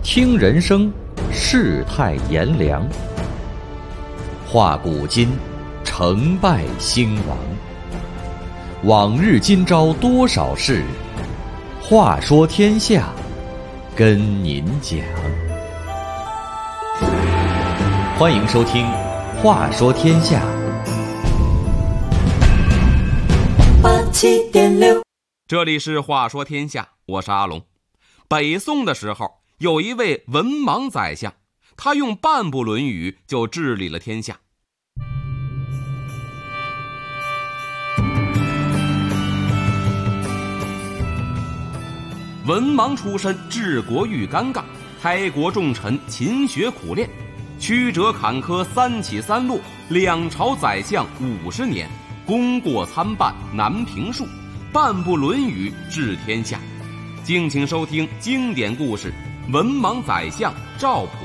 听人生，世态炎凉；话古今，成败兴亡。往日今朝多少事，话说天下，跟您讲。欢迎收听《话说天下》。 87.6， 这里是话说天下，我是阿龙。北宋的时候，有一位文盲宰相，他用半部《论语》就治理了天下。文盲出身，治国愈尴尬，开国重臣勤学苦练，曲折坎坷三起三落，两朝宰相50年，功过参半难评述，半部《论语》治天下。敬请收听经典故事《文盲宰相赵普》。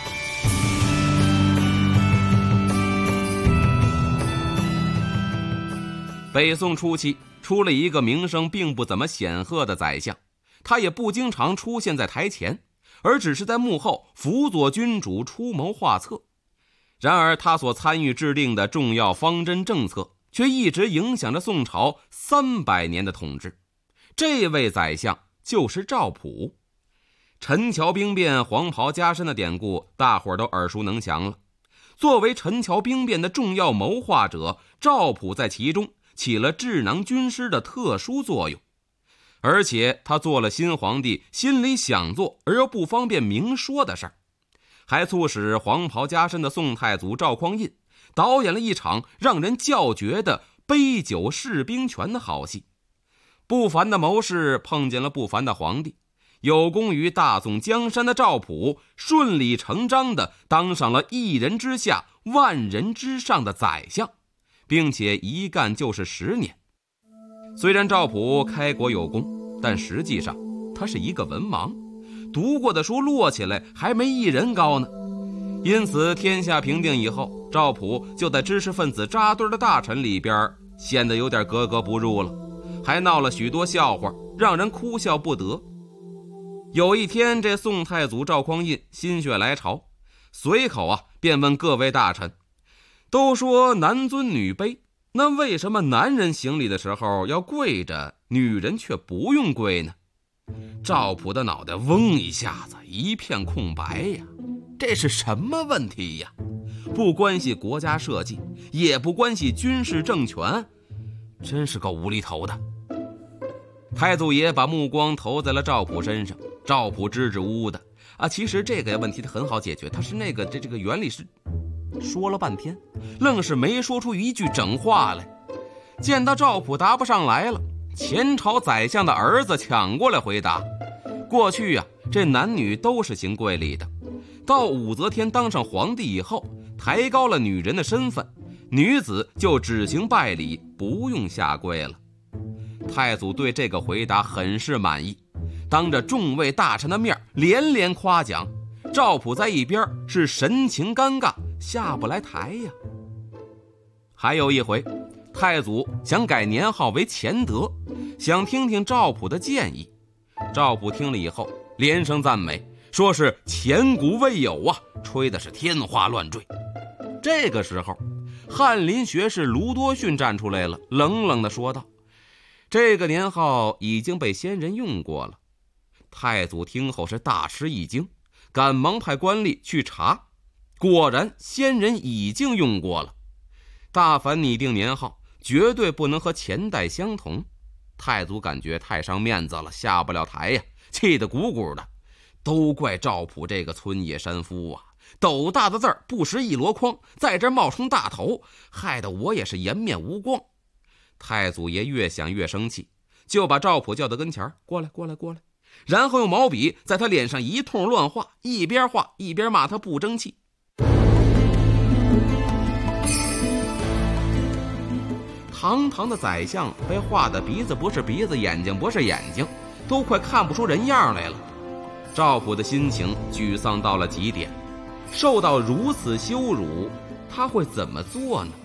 北宋初期出了一个名声并不怎么显赫的宰相，他也不经常出现在台前，而只是在幕后辅佐君主出谋划策。然而他所参与制定的重要方针政策却一直影响着宋朝300年的统治。这位宰相就是赵普。陈桥兵变黄袍加身的典故大伙儿都耳熟能详了。作为陈桥兵变的重要谋划者，赵普在其中起了智囊军师的特殊作用。而且他做了新皇帝心里想做而又不方便明说的事儿，还促使黄袍加身的宋太祖赵匡胤导演了一场让人叫绝的杯酒释兵权的好戏。不凡的谋士碰见了不凡的皇帝，有功于大宋江山的赵普顺理成章地当上了一人之下万人之上的宰相，并且一干就是10年。虽然赵普开国有功，但实际上他是一个文盲，读过的书摞起来还没一人高呢。因此天下平定以后，赵普就在知识分子扎堆的大臣里边显得有点格格不入了，还闹了许多笑话，让人哭笑不得。有一天，这宋太祖赵匡胤心血来潮，随口便问各位大臣，都说男尊女卑，那为什么男人行礼的时候要跪着，女人却不用跪呢？赵普的脑袋嗡一下子一片空白呀，这是什么问题呀？不关系国家社稷，也不关系军事政权，真是够无厘头的。太祖爷把目光投在了赵普身上，赵普支支吾吾的其实这个问题他很好解决，他是这个原理是说了半天，愣是没说出一句整话来。见到赵普答不上来了，前朝宰相的儿子抢过来回答。过去这男女都是行跪礼的，到武则天当上皇帝以后，抬高了女人的身份，女子就只行拜礼，不用下跪了。太祖对这个回答很是满意，当着众位大臣的面连连夸奖。赵普在一边是神情尴尬，下不来台呀。还有一回，太祖想改年号为乾德，想听听赵普的建议。赵普听了以后连声赞美，说是前古未有吹的是天花乱坠。这个时候，翰林学士卢多逊站出来了，冷冷地说道，这个年号已经被先人用过了。太祖听后是大吃一惊，赶忙派官吏去查，果然先人已经用过了。大凡拟定年号，绝对不能和前代相同。太祖感觉太伤面子了，下不了台呀，气得鼓鼓的。都怪赵普这个村野山夫斗大的字儿不识一箩筐，在这冒充大头，害得我也是颜面无光。太祖爷越想越生气，就把赵普叫到跟前，过来，然后用毛笔在他脸上一通乱画，一边画一边骂他不争气。堂堂的宰相被画的鼻子不是鼻子，眼睛不是眼睛，都快看不出人样来了。赵普的心情沮丧到了极点，受到如此羞辱，他会怎么做呢？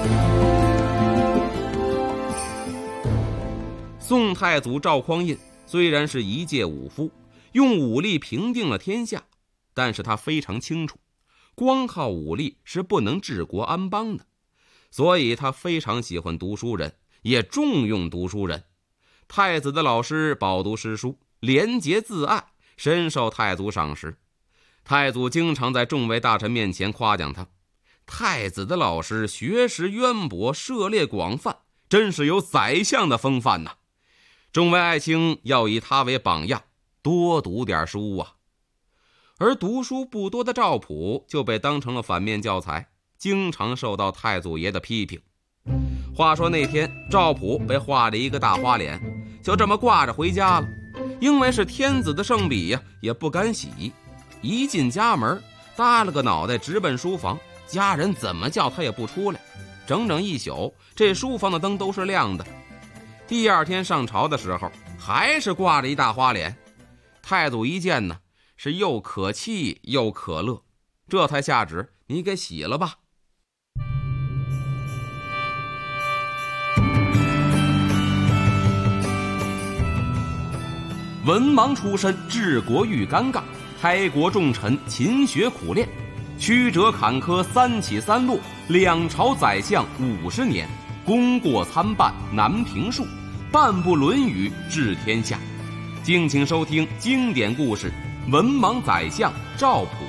宋太祖赵匡胤虽然是一介武夫，用武力平定了天下，但是他非常清楚，光靠武力是不能治国安邦的，所以他非常喜欢读书人，也重用读书人。太子的老师饱读诗书，廉洁自爱，深受太祖赏识。太祖经常在众位大臣面前夸奖他，太子的老师学识渊博，涉猎广泛，真是有宰相的风范呐。众位爱卿要以他为榜样，多读点书啊。而读书不多的赵普就被当成了反面教材，经常受到太祖爷的批评。话说那天赵普被画了一个大花脸，就这么挂着回家了。因为是天子的圣笔呀，也不敢洗。一进家门，耷了个脑袋直奔书房，家人怎么叫他也不出来。整整一宿，这书房的灯都是亮的。第二天上朝的时候，还是挂着一大花脸。太祖一见呢，是又可气又可乐，这才下旨，你给洗了吧。文盲出身，治国愈尴尬，开国重臣勤学苦练，曲折坎坷三起三落，两朝宰相50年，功过参半难评述，半部《论语》治天下。敬请收听经典故事《文盲宰相赵普》。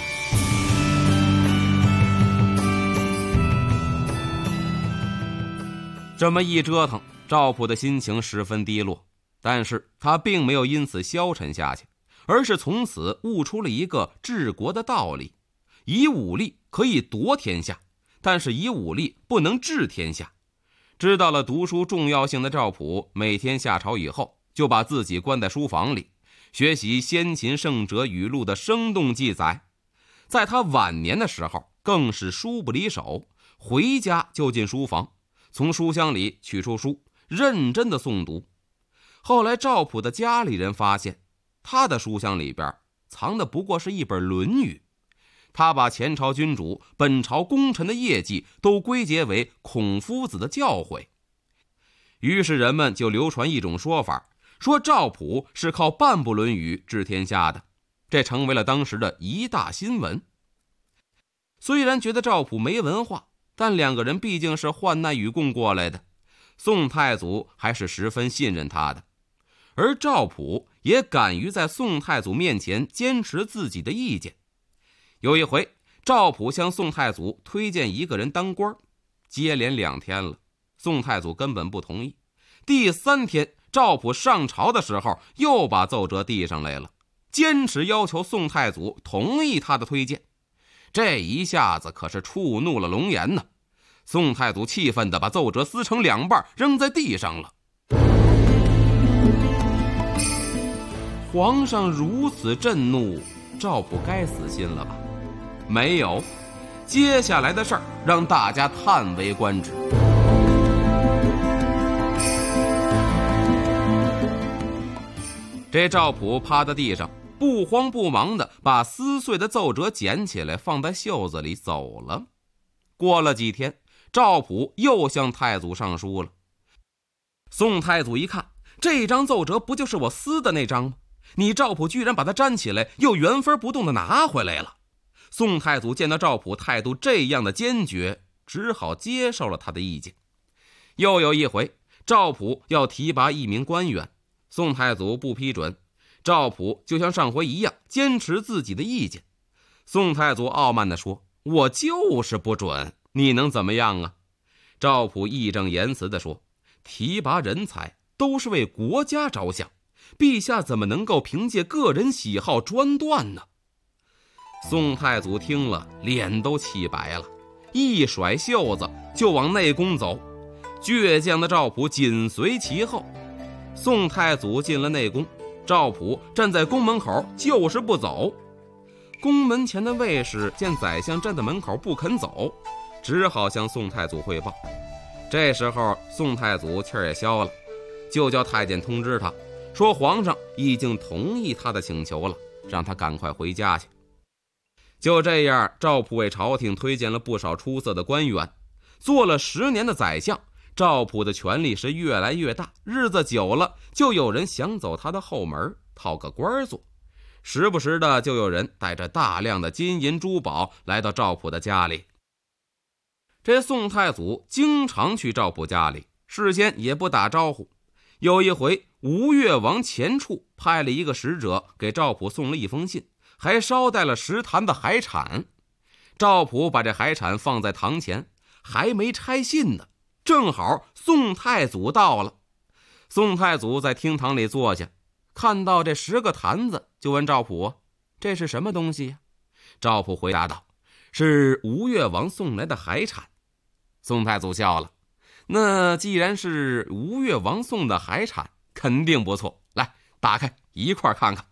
这么一折腾，赵普的心情十分低落，但是他并没有因此消沉下去，而是从此悟出了一个治国的道理：以武力可以夺天下，但是以武力不能治天下。知道了读书重要性的赵普，每天下朝以后，就把自己关在书房里，学习先秦圣哲语录的生动记载。在他晚年的时候，更是书不离手，回家就进书房，从书箱里取出书，认真的诵读。后来赵普的家里人发现，他的书箱里边藏的不过是一本《论语》，他把前朝君主、本朝功臣的业绩都归结为孔夫子的教诲。于是人们就流传一种说法，说赵普是靠半部《论语》治天下的，这成为了当时的一大新闻。虽然觉得赵普没文化，但两个人毕竟是患难与共过来的，宋太祖还是十分信任他的。而赵普也敢于在宋太祖面前坚持自己的意见。有一回，赵普向宋太祖推荐一个人当官，接连2天了，宋太祖根本不同意。第3天，赵普上朝的时候，又把奏折递上来了，坚持要求宋太祖同意他的推荐。这一下子可是触怒了龙颜呢。宋太祖气愤地把奏折撕成2半，扔在地上了。皇上如此震怒，赵普该死心了吧？没有，接下来的事儿让大家叹为观止。这赵普趴在地上，不慌不忙地把撕碎的奏折捡起来，放在袖子里走了。过了几天，赵普又向太祖上书了。宋太祖一看，这张奏折不就是我撕的那张吗？你赵普居然把它粘起来，又原封不动地拿回来了。宋太祖见到赵普态度这样的坚决，只好接受了他的意见。又有一回，赵普要提拔一名官员，宋太祖不批准，赵普就像上回一样坚持自己的意见。宋太祖傲慢地说，我就是不准，你能怎么样啊？赵普义正言辞地说，提拔人才都是为国家着想，陛下怎么能够凭借个人喜好专断呢？宋太祖听了，脸都气白了，一甩袖子就往内宫走，倔强的赵普紧随其后。宋太祖进了内宫，赵普站在宫门口就是不走。宫门前的卫士见宰相站在门口不肯走，只好向宋太祖汇报。这时候宋太祖气儿也消了，就叫太监通知他，说皇上已经同意他的请求了，让他赶快回家去。就这样，赵普为朝廷推荐了不少出色的官员，做了10年的宰相， 赵普的权力是越来越大，日子久了，就有人想走他的后门，讨个官做。时不时的就有人带着大量的金银珠宝来到赵普的家里。这宋太祖经常去赵普家里，事先也不打招呼。有一回，吴越王钱俶派了一个使者给赵普送了一封信，还捎带了10坛的海产。赵普把这海产放在堂前，还没拆信呢，正好宋太祖到了。宋太祖在厅堂里坐下，看到这10个坛子，就问赵普：“这是什么东西呀？”赵普回答道：“是吴越王送来的海产。”宋太祖笑了：“那既然是吴越王送的海产，肯定不错，来，打开一块看看。”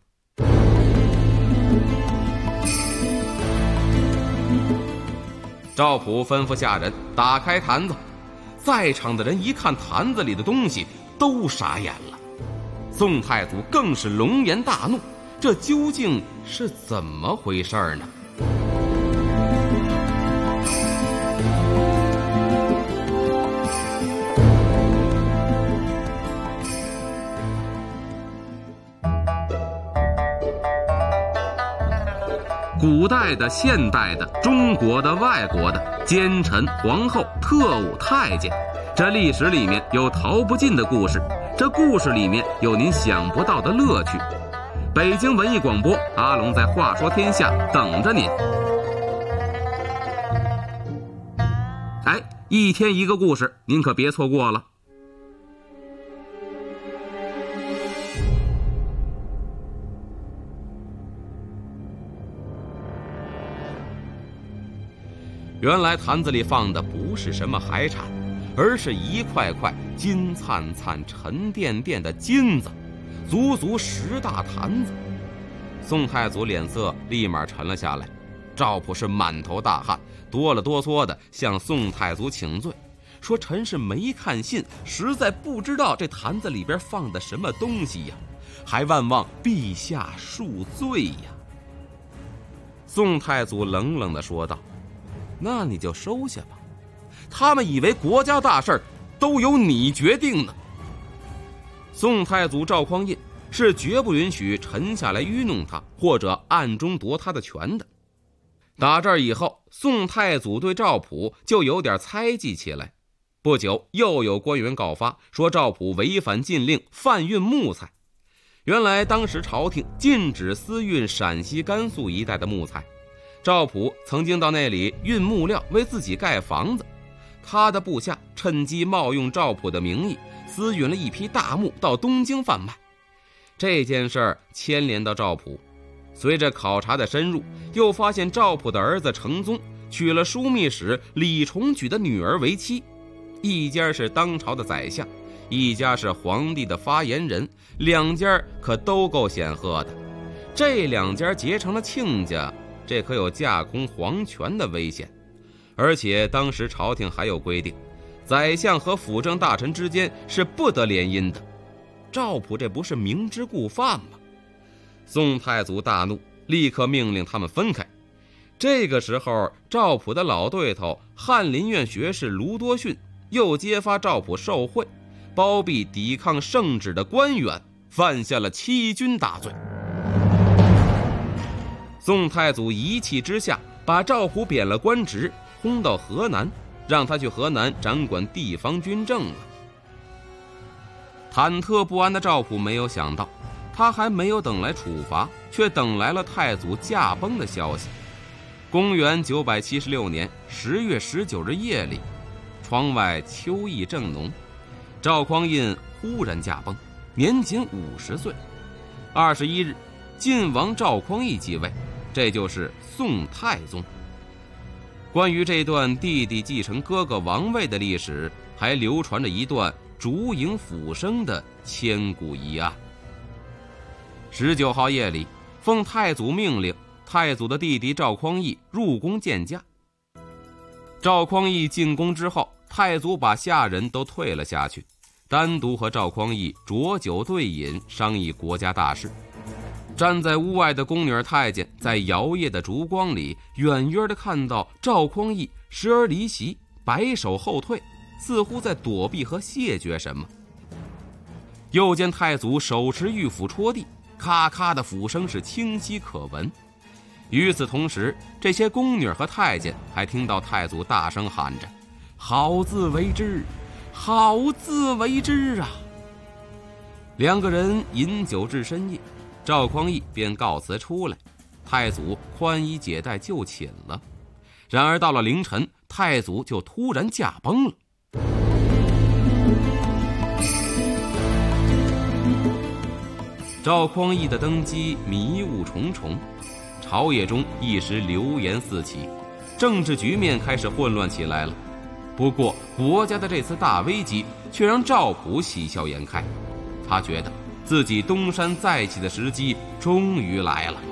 赵普吩咐下人打开坛子，在场的人一看坛子里的东西，都傻眼了。宋太祖更是龙颜大怒，这究竟是怎么回事呢？古代的、现代的、中国的、外国的，奸臣、皇后、特务、太监，这历史里面有逃不尽的故事，这故事里面有您想不到的乐趣。北京文艺广播，阿龙在话说天下等着您。哎，一天一个故事，您可别错过了。原来坛子里放的不是什么海产，而是一块块金灿灿、沉甸甸的金子，足足10大坛子。宋太祖脸色立马沉了下来，赵普是满头大汗，哆了哆嗦的向宋太祖请罪，说臣是没看信，实在不知道这坛子里边放的什么东西呀，还万望陛下恕罪呀。宋太祖冷冷地说道：“那你就收下吧，他们以为国家大事都由你决定呢。”宋太祖赵匡胤是绝不允许臣下来愚弄他，或者暗中夺他的权的。打这儿以后，宋太祖对赵普就有点猜忌起来。不久，又有官员告发说赵普违反禁令，贩运木材。原来当时朝廷禁止私运陕西、甘肃一带的木材，赵普曾经到那里运木料为自己盖房子，他的部下趁机冒用赵普的名义，私运了一批大木到东京贩卖。这件事儿牵连到赵普，随着考察的深入，又发现赵普的儿子程宗娶了枢密使李重举的女儿为妻，一家是当朝的宰相，一家是皇帝的发言人，两家可都够显赫的。这两家结成了亲家，这可有架空皇权的危险。而且当时朝廷还有规定，宰相和辅政大臣之间是不得联姻的。赵普这不是明知故犯吗？宋太祖大怒，立刻命令他们分开。这个时候，赵普的老对头翰林院学士卢多逊又揭发赵普受贿，包庇抵抗圣旨的官员，犯下了欺君大罪。宋太祖一气之下，把赵普贬了官职，轰到河南，让他去河南掌管地方军政了。忐忑不安的赵普没有想到，他还没有等来处罚，却等来了太祖驾崩的消息。公元976年10月19日夜里，窗外秋意正浓，赵匡胤忽然驾崩，年仅50岁。21日，晋王赵匡胤继位，这就是宋太宗。关于这段弟弟继承哥哥王位的历史，还流传着一段烛影斧声的千古疑案。19号夜里，奉太祖命令，太祖的弟弟赵匡胤入宫见驾。赵匡胤进宫之后，太祖把下人都退了下去，单独和赵匡胤酌酒对饮，商议国家大事。站在屋外的宫女太监在摇曳的烛光里，远远地看到赵匡胤时而离席，摆手后退， 似乎在躲避和谢绝什么。又见太祖手持玉斧戳地，咔咔的斧声是清晰可闻。与此同时，这些宫女和太监还听到太祖大声喊着：“好自为之，好自为之啊！”两个人饮酒至深夜，赵匡胤便告辞出来，太祖宽衣解带就寝了。然而到了凌晨，太祖就突然驾崩了。赵匡胤的登基迷雾重重，朝野中一时流言四起，政治局面开始混乱起来了。不过国家的这次大危机却让赵普喜笑颜开，他觉得自己东山再起的时机终于来了。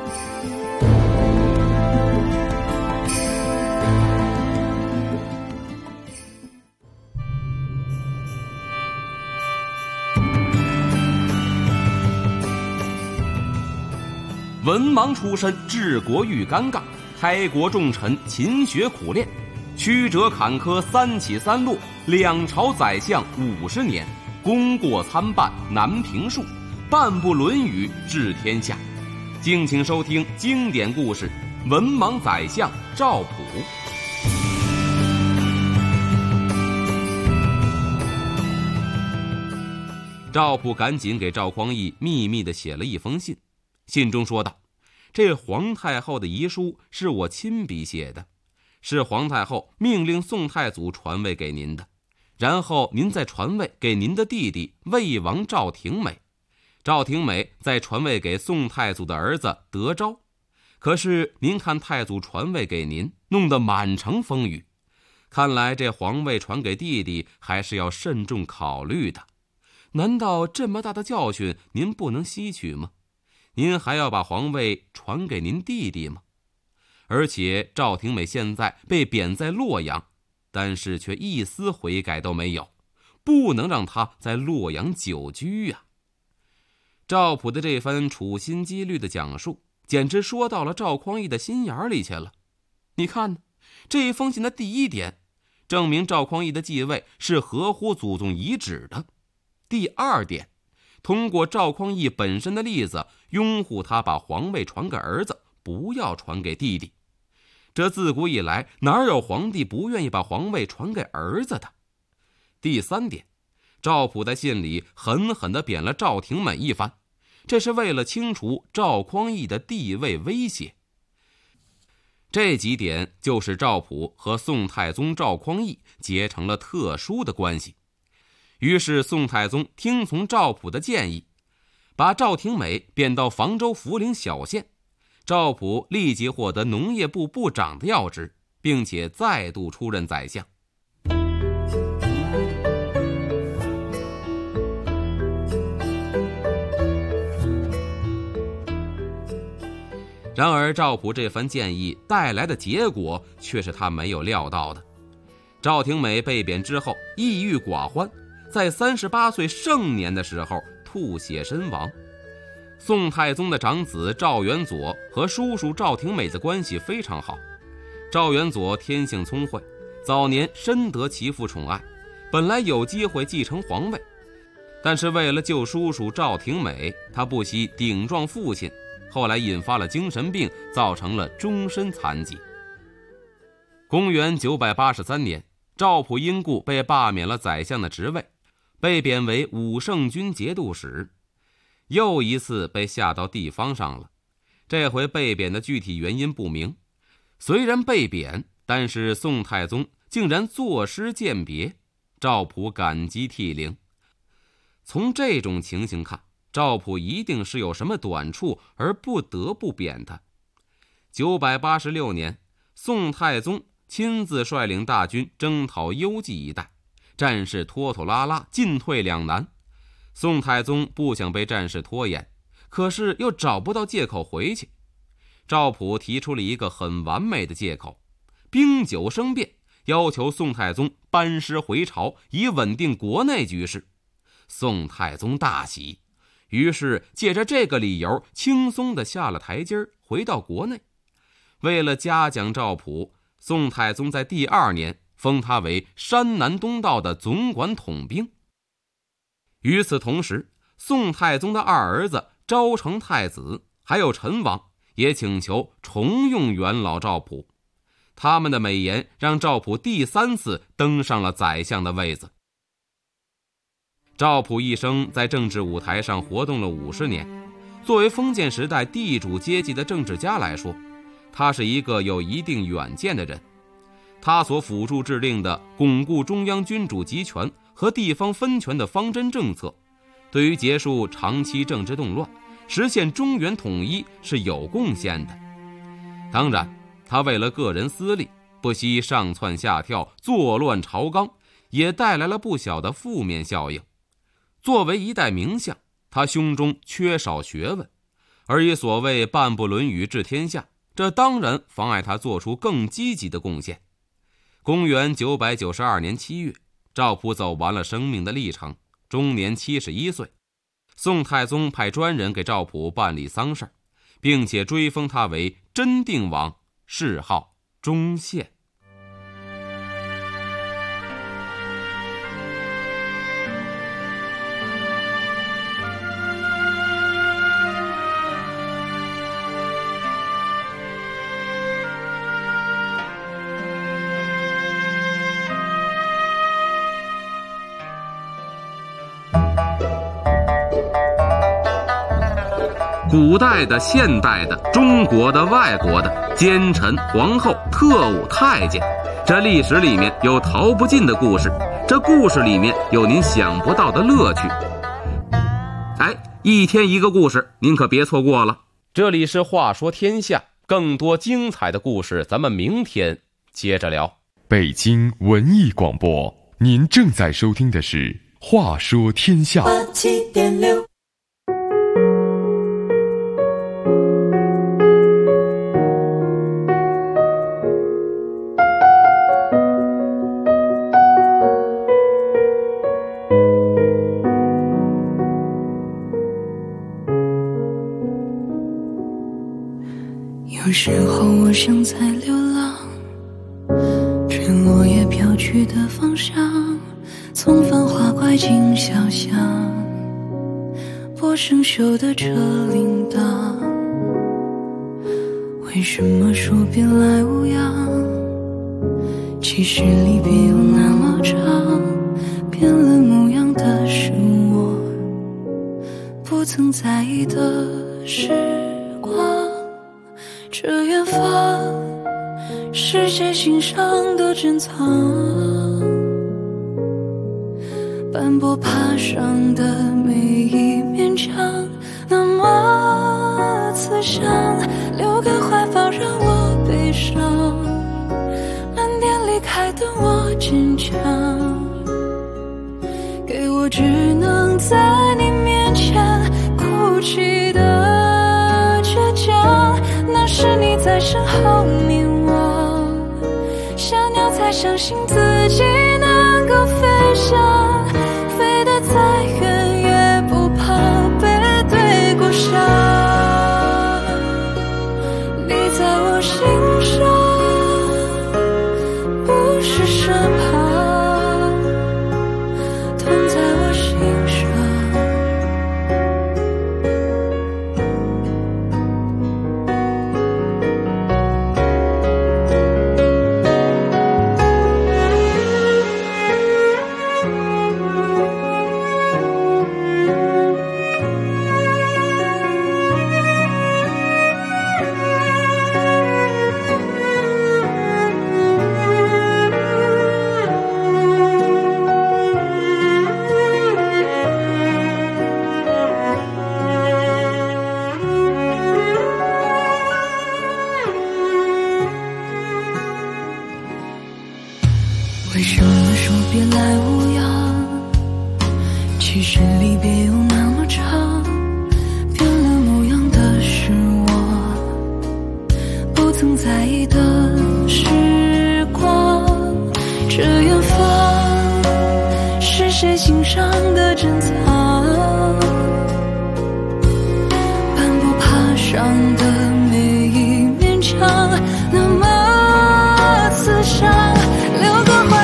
文盲出身，治国愈尴尬，开国重臣勤学苦练，曲折坎坷三起三落，两朝宰相50年，功过参半难评述，半部《论语》治天下。敬请收听经典故事《文盲宰相赵普》。赵普赶紧给赵匡胤秘密地写了一封信，信中说道：“这皇太后的遗书是我亲笔写的，是皇太后命令宋太祖传位给您的，然后您再传位给您的弟弟魏王赵廷美，赵廷美再传位给宋太祖的儿子德昭。可是您看太祖传位给您，弄得满城风雨，看来这皇位传给弟弟还是要慎重考虑的。难道这么大的教训您不能吸取吗？您还要把皇位传给您弟弟吗？而且赵廷美现在被贬在洛阳，但是却一丝悔改都没有，不能让他在洛阳久居啊。”赵普的这番处心积虑的讲述，简直说到了赵匡胤的心眼里去了。你看呢，这封信的第一点，证明赵匡胤的继位是合乎祖宗遗旨的。第二点，通过赵匡胤本身的例子，拥护他把皇位传给儿子，不要传给弟弟。这自古以来，哪有皇帝不愿意把皇位传给儿子的？第三点，赵普在信里狠狠地贬了赵廷美一番，这是为了清除赵匡胤的地位威胁。这几点就使赵普和宋太宗赵匡胤结成了特殊的关系。于是宋太宗听从赵普的建议，把赵廷美贬到房州涪陵小县，赵普立即获得农业部部长的要职，并且再度出任宰相。然而赵普这番建议带来的结果却是他没有料到的。赵廷美被贬之后抑郁寡欢，在38岁盛年的时候吐血身亡。宋太宗的长子赵元佐和叔叔赵廷美的关系非常好。赵元佐天性聪慧，早年深得其父宠爱，本来有机会继承皇位，但是为了救叔叔赵廷美，他不惜顶撞父亲，后来引发了精神病，造成了终身残疾。公元983年，赵普因故被罢免了宰相的职位，被贬为武圣军节度使，又一次被下到地方上了。这回被贬的具体原因不明，虽然被贬，但是宋太宗竟然作诗饯别，赵普感激涕零。从这种情形看，赵普一定是有什么短处而不得不贬他。986年，宋太宗亲自率领大军征讨幽蓟一带，战事拖拖拉拉，进退两难。宋太宗不想被战事拖延，可是又找不到借口回去。赵普提出了一个很完美的借口，兵酒生变，要求宋太宗班师回朝，以稳定国内局势。宋太宗大喜，于是借着这个理由轻松地下了台阶，回到国内。为了嘉奖赵普，宋太宗在第2年封他为山南东道的总管统兵。与此同时，宋太宗的二儿子昭成太子还有陈王也请求重用元老赵普，他们的美言让赵普第3次登上了宰相的位子。赵普一生在政治舞台上活动了50年，作为封建时代地主阶级的政治家来说，他是一个有一定远见的人。他所辅助制定的巩固中央君主集权和地方分权的方针政策，对于结束长期政治动乱，实现中原统一是有贡献的。当然，他为了个人私利，不惜上蹿下跳，作乱朝纲，也带来了不小的负面效应。作为一代名相，他胸中缺少学问，而以所谓半部《论语》治天下，这当然妨碍他做出更积极的贡献。公元992年7月，赵普走完了生命的历程，终年71岁。宋太宗派专人给赵普办理丧事，并且追封他为真定王，谥号忠宪。古代的、现代的、中国的、外国的，奸臣、皇后、特务、太监，这历史里面有逃不尽的故事，这故事里面有您想不到的乐趣。一天一个故事，您可别错过了。这里是话说天下，更多精彩的故事咱们明天接着聊。 北京文艺广播，您正在收听的是话说天下。87.6 有时候我想在流浪，吹落叶飘去的方向，从繁华拐进小巷，拨生锈的车铃铛。为什么说别来无恙？其实离别有那么长，变了模样的是我不曾在意的时光。这远方是谁心上的珍藏，斑驳爬上的每一面墙，那么慈祥，留个怀抱让我悲伤，慢点离开等我坚强，给我只能在你面前哭泣的倔强。那是你在身后凝望，小鸟才相信自己能够飞翔，飞得再远也不怕背对过伤。你在我心上，不是身旁，痛在我心上。为什么说别来无恙？其实离别有那么长，变了模样的是我不曾在意的时光。这远方是谁心上的珍藏，斑驳爬上的每一面墙，那么慈祥，留个怀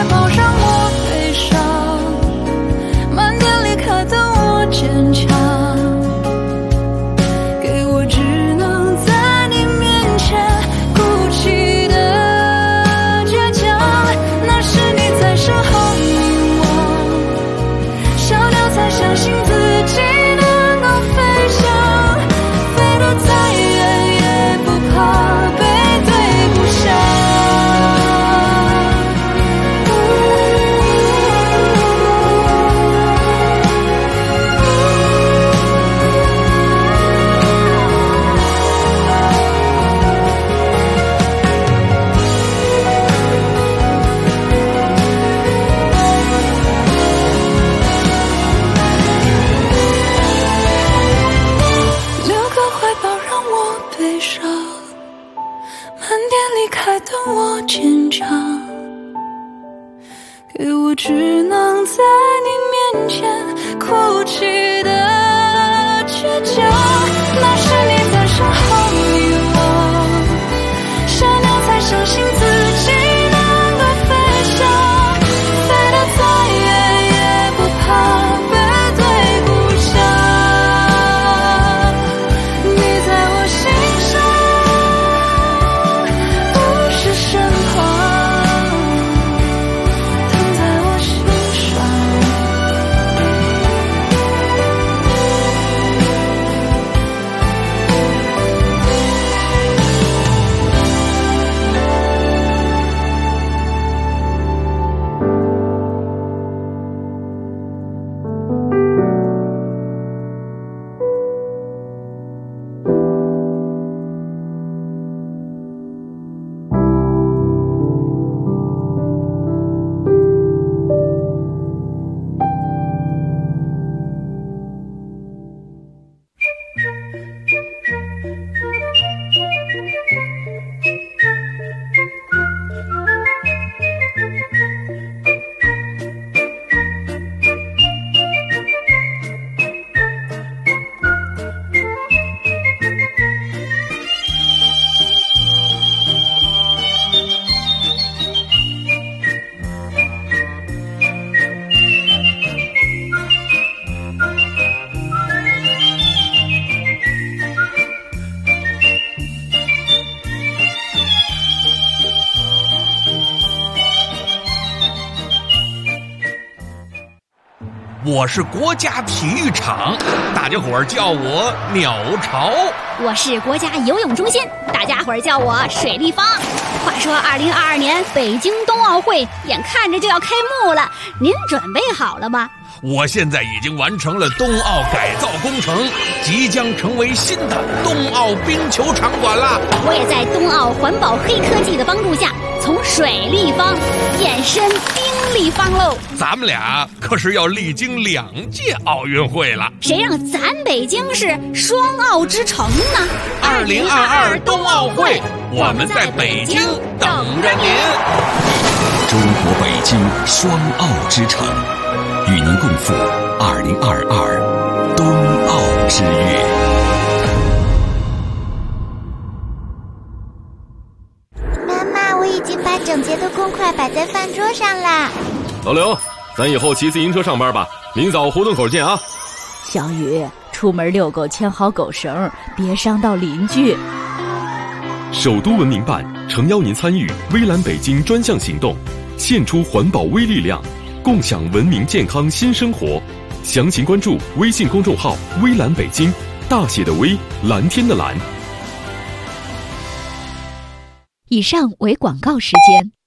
眼前哭泣的倔强，那是你在身后遗忘，傻鸟才相信自己能够飞翔，飞得再远也不怕背对故乡。你在我心上，不是神话，躺在我心上。 我是国家体育场，大家伙儿叫我鸟巢。 我是国家游泳中心，大家伙儿叫我水立方。话说2022年北京冬奥会眼看着就要开幕了，您准备好了吗？ 我现在已经完成了冬奥改造工程，即将成为新的冬奥冰球场馆了。 我也在冬奥环保黑科技的帮助下，从水立方变身冰立方喽。 咱们俩可是要历经2届奥运会了， 谁让咱北京是双奥之城呢 ？2022冬奥会，我们在北京等着您。 中国北京双奥之城，与您共赴2022冬奥之月。 妈妈，我已经把整洁的公筷摆在饭桌上啦。 老刘，咱以后骑自行车上班吧，明早胡同口见啊。 小雨，出门遛狗牵好狗绳，别伤到邻居。 首都文明办诚邀您参与微蓝北京专项行动，献出环保微力量，共享文明健康新生活。详情关注微信公众号微蓝北京，大写的微，蓝天的蓝。 以上为广告时间。